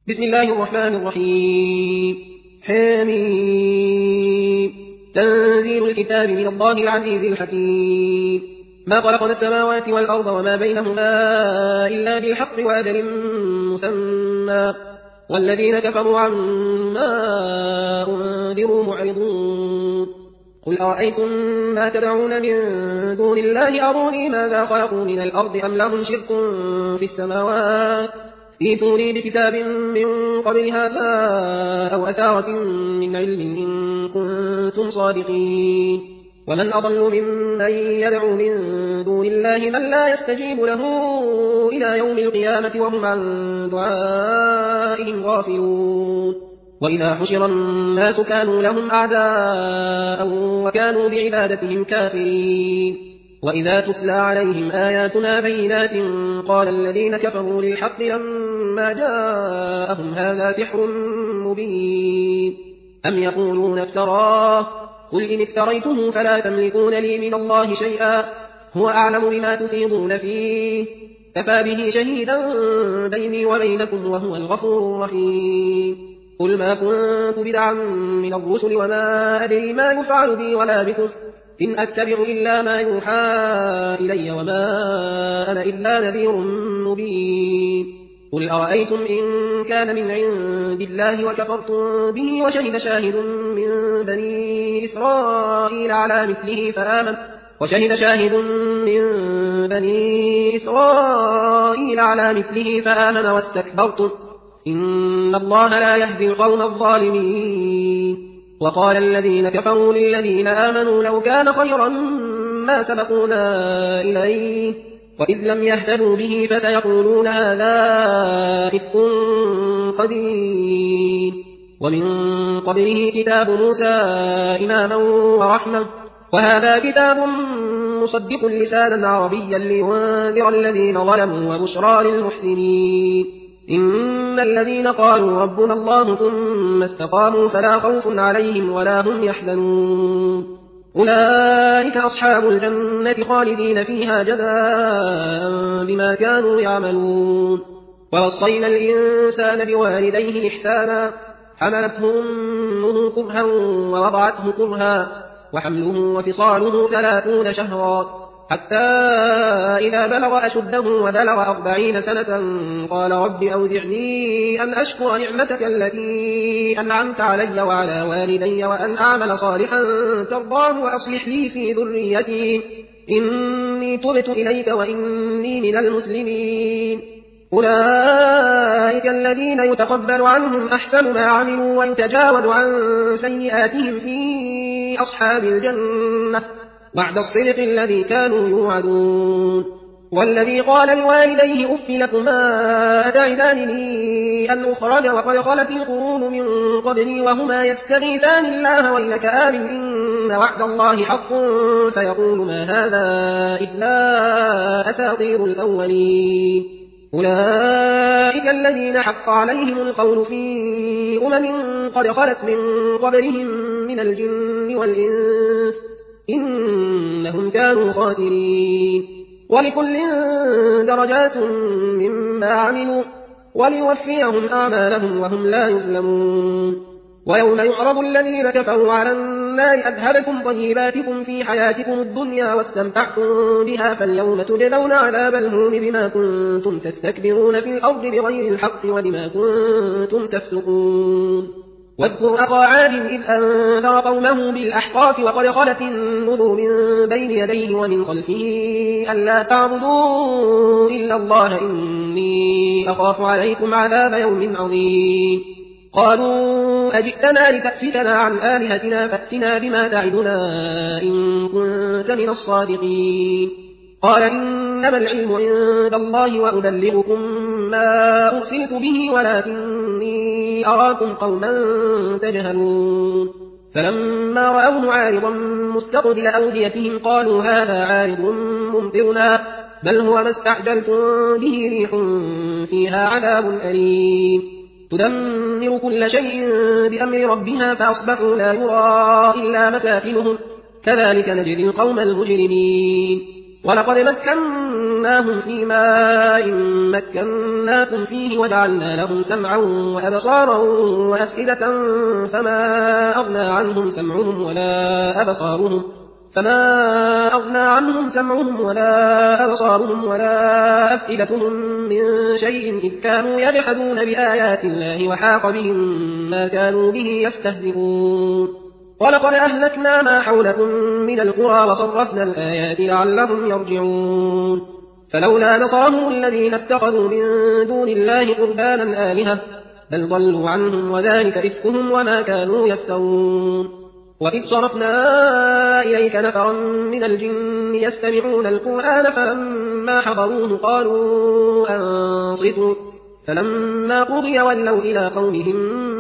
بسم الله الرحمن الرحيم. حميم. تنزيل الكتاب من الله العزيز الحكيم. ما خلقنا السماوات والأرض وما بينهما إلا بالحق وأجل مسمى والذين كفروا عما أنذروا معرضون. قل أرأيتم ما تدعون من دون الله أروني ماذا خلقوا من الأرض أم لهم شرك في السماوات ائتوني بكتاب من قبل هذا أو أثارة من علم إن كنتم صادقين. ومن أضل ممن يدعو من دون الله من لا يستجيب له إلى يوم القيامة وهم عن دعائهم غافلون. وإذا حشر الناس كانوا لهم أعداء وكانوا بعبادتهم كافرين. وإذا تتلى عليهم آياتنا بينات قال الذين كفروا للحق لما جاءهم هذا سحر مبين أم يقولون افتراه قل إن افتريته فلا تملكون لي من الله شيئا هو أعلم بما تفيضون فيه كفى به شهيدا بيني وبينكم وهو الغفور الرحيم. قل ما كنت بدعا من الرسل وما أدري ما يفعل بي ولا بكم إن أتبع إلا ما يوحى إلي وما أنا إلا نذير مبين. قل أرأيتم إن كان من عند الله وكفرتم به وشهد شاهد من بني إسرائيل على مثله فآمن واستكبرتم إن الله لا يهدي القوم الظالمين. وقال الذين كفروا للذين آمنوا لو كان خيرا ما سبقونا إليه وإذ لم يهتدوا به فسيقولون هذا إفك قديم. ومن قبله كتاب موسى إماما ورحمة وهذا كتاب مصدق لسانا عربيا لينذر الذين ظلموا وبشرى للمحسنين. إن الذين قالوا ربنا الله ثم استقاموا فلا خوف عليهم ولا هم يحزنون أولئك أصحاب الجنة خالدين فيها جزاء بما كانوا يعملون. ووصينا الإنسان بوالديه إحسانا حملته أمه كرها ووضعته كرها وحمله وفصاله 30 شهرا حتى إذا بلغ أشده وبلغ 40 سنة قال رب أوزعني أن أشكر نعمتك التي أنعمت علي وعلى والدي وأن أعمل صالحا ترضاه وأصلح لي في ذريتي إني تبت إليك وإني من المسلمين. أولئك الذين يتقبل عنهم أحسن ما عملوا ويتجاوز عن سيئاتهم في أصحاب الجنة وعد الصدق الذي كانوا يوعدون. والذي قال لوالديه أف لكما أتعدانني أن أخرج وقد خلت القرون من قبلي وهما يستغيثان الله ويلك آمن إن وعد الله حق فيقول ما هذا إلا أساطير الأولين. أولئك الذين حق عليهم القول في قد خلت من قبلهم من الجن والإنس إنهم كانوا خاسرين. ولكل درجات مما عملوا وليوفيهم أعمالهم وهم لا يظلمون. ويوم يعرض الذين كفروا على النار أذهبتم طيباتكم في حياتكم الدنيا واستمتعتم بها فاليوم تجزون عذاب الهون بما كنتم تستكبرون في الأرض بغير الحق وبما كنتم تفسقون. واذكر أخا عاد إذ أنذر قومه بالأحقاف وقد خلت النذر من بين يديه ومن خلفه ألا تعبدوا إلا الله إني أخاف عليكم عذاب يوم عظيم. قالوا أجئتنا لتأفكنا عن آلهتنا فأتنا بما تعدنا إن كنت من الصادقين. قال إنما العلم عند الله وأبلغكم ما أرسلت به ولكني أراكم قوما تجهلون. فلما رأوه عارضا مستقبل أوديتهم قالوا هذا عارض ممطرنا بل هو ما استعجلتم به ريح فيها عذاب أليم تدمر كل شيء بأمر ربها فأصبحوا لا يرى إلا مساكنهم كذلك نجزي القوم المجرمين. ولقد مكناهم في ماء مكناكم فيه وجعلنا لهم سمعا وأبصارا وأفئدة فما أغنى عنهم سمعهم ولا أبصارهم ولا أفئدتهم من شيء إذ كانوا يجحدون بآيات الله وحاق بهم ما كانوا به يستهزئون ولقد أهلكنا ما حولكم من القرى وصرفنا الآيات لعلهم يرجعون فلولا نصرهم الذين اتخذوا من دون الله قربانا آلهة بل ضلوا عنهم وذلك إفكهم وما كانوا يفترون وإذ صرفنا إليك نفرا من الجن يستمعون القرآن فلما حضروه قالوا أنصتوا فلما قضي ولوا إلى قومهم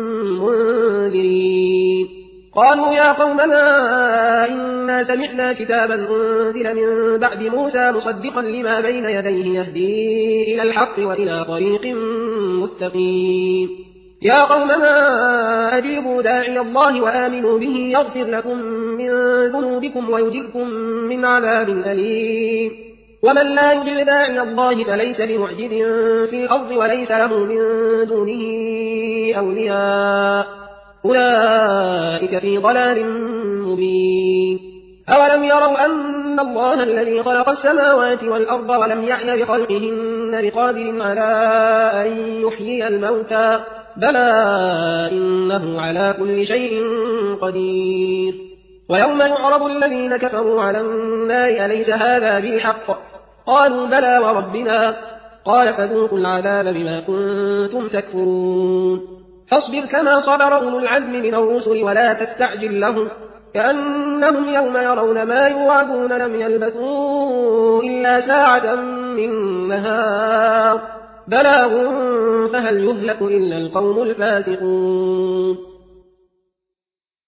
منذرين قالوا يا قومنا إنا سمعنا كتابا أنزل من بعد موسى مصدقا لما بين يديه يهدي إلى الحق وإلى طريق مستقيم يا قومنا أجيبوا داعي الله وآمنوا به يغفر لكم من ذنوبكم ويجركم من عذاب أليم ومن لا يجب داعي الله فليس بمعجز في الأرض وليس له من دونه أولياء أولئك في ضلال مبين أولم يروا أن الله الذي خلق السماوات والأرض ولم يعي بخلقهن بقادر على أن يحيي الموتى بلى إنه على كل شيء قدير ويوم يعرض الذين كفروا على النار أليس هذا بالحق قالوا بلى وربنا قال فذوقوا العذاب بما كنتم تكفرون فاصبر كما صبر أولو العزم من الرسل ولا تستعجل لهم كأنهم يوم يرون ما يوعدون لم يلبثوا إلا ساعة من نهار بلاغ فهل يهلك إلا القوم الفاسقون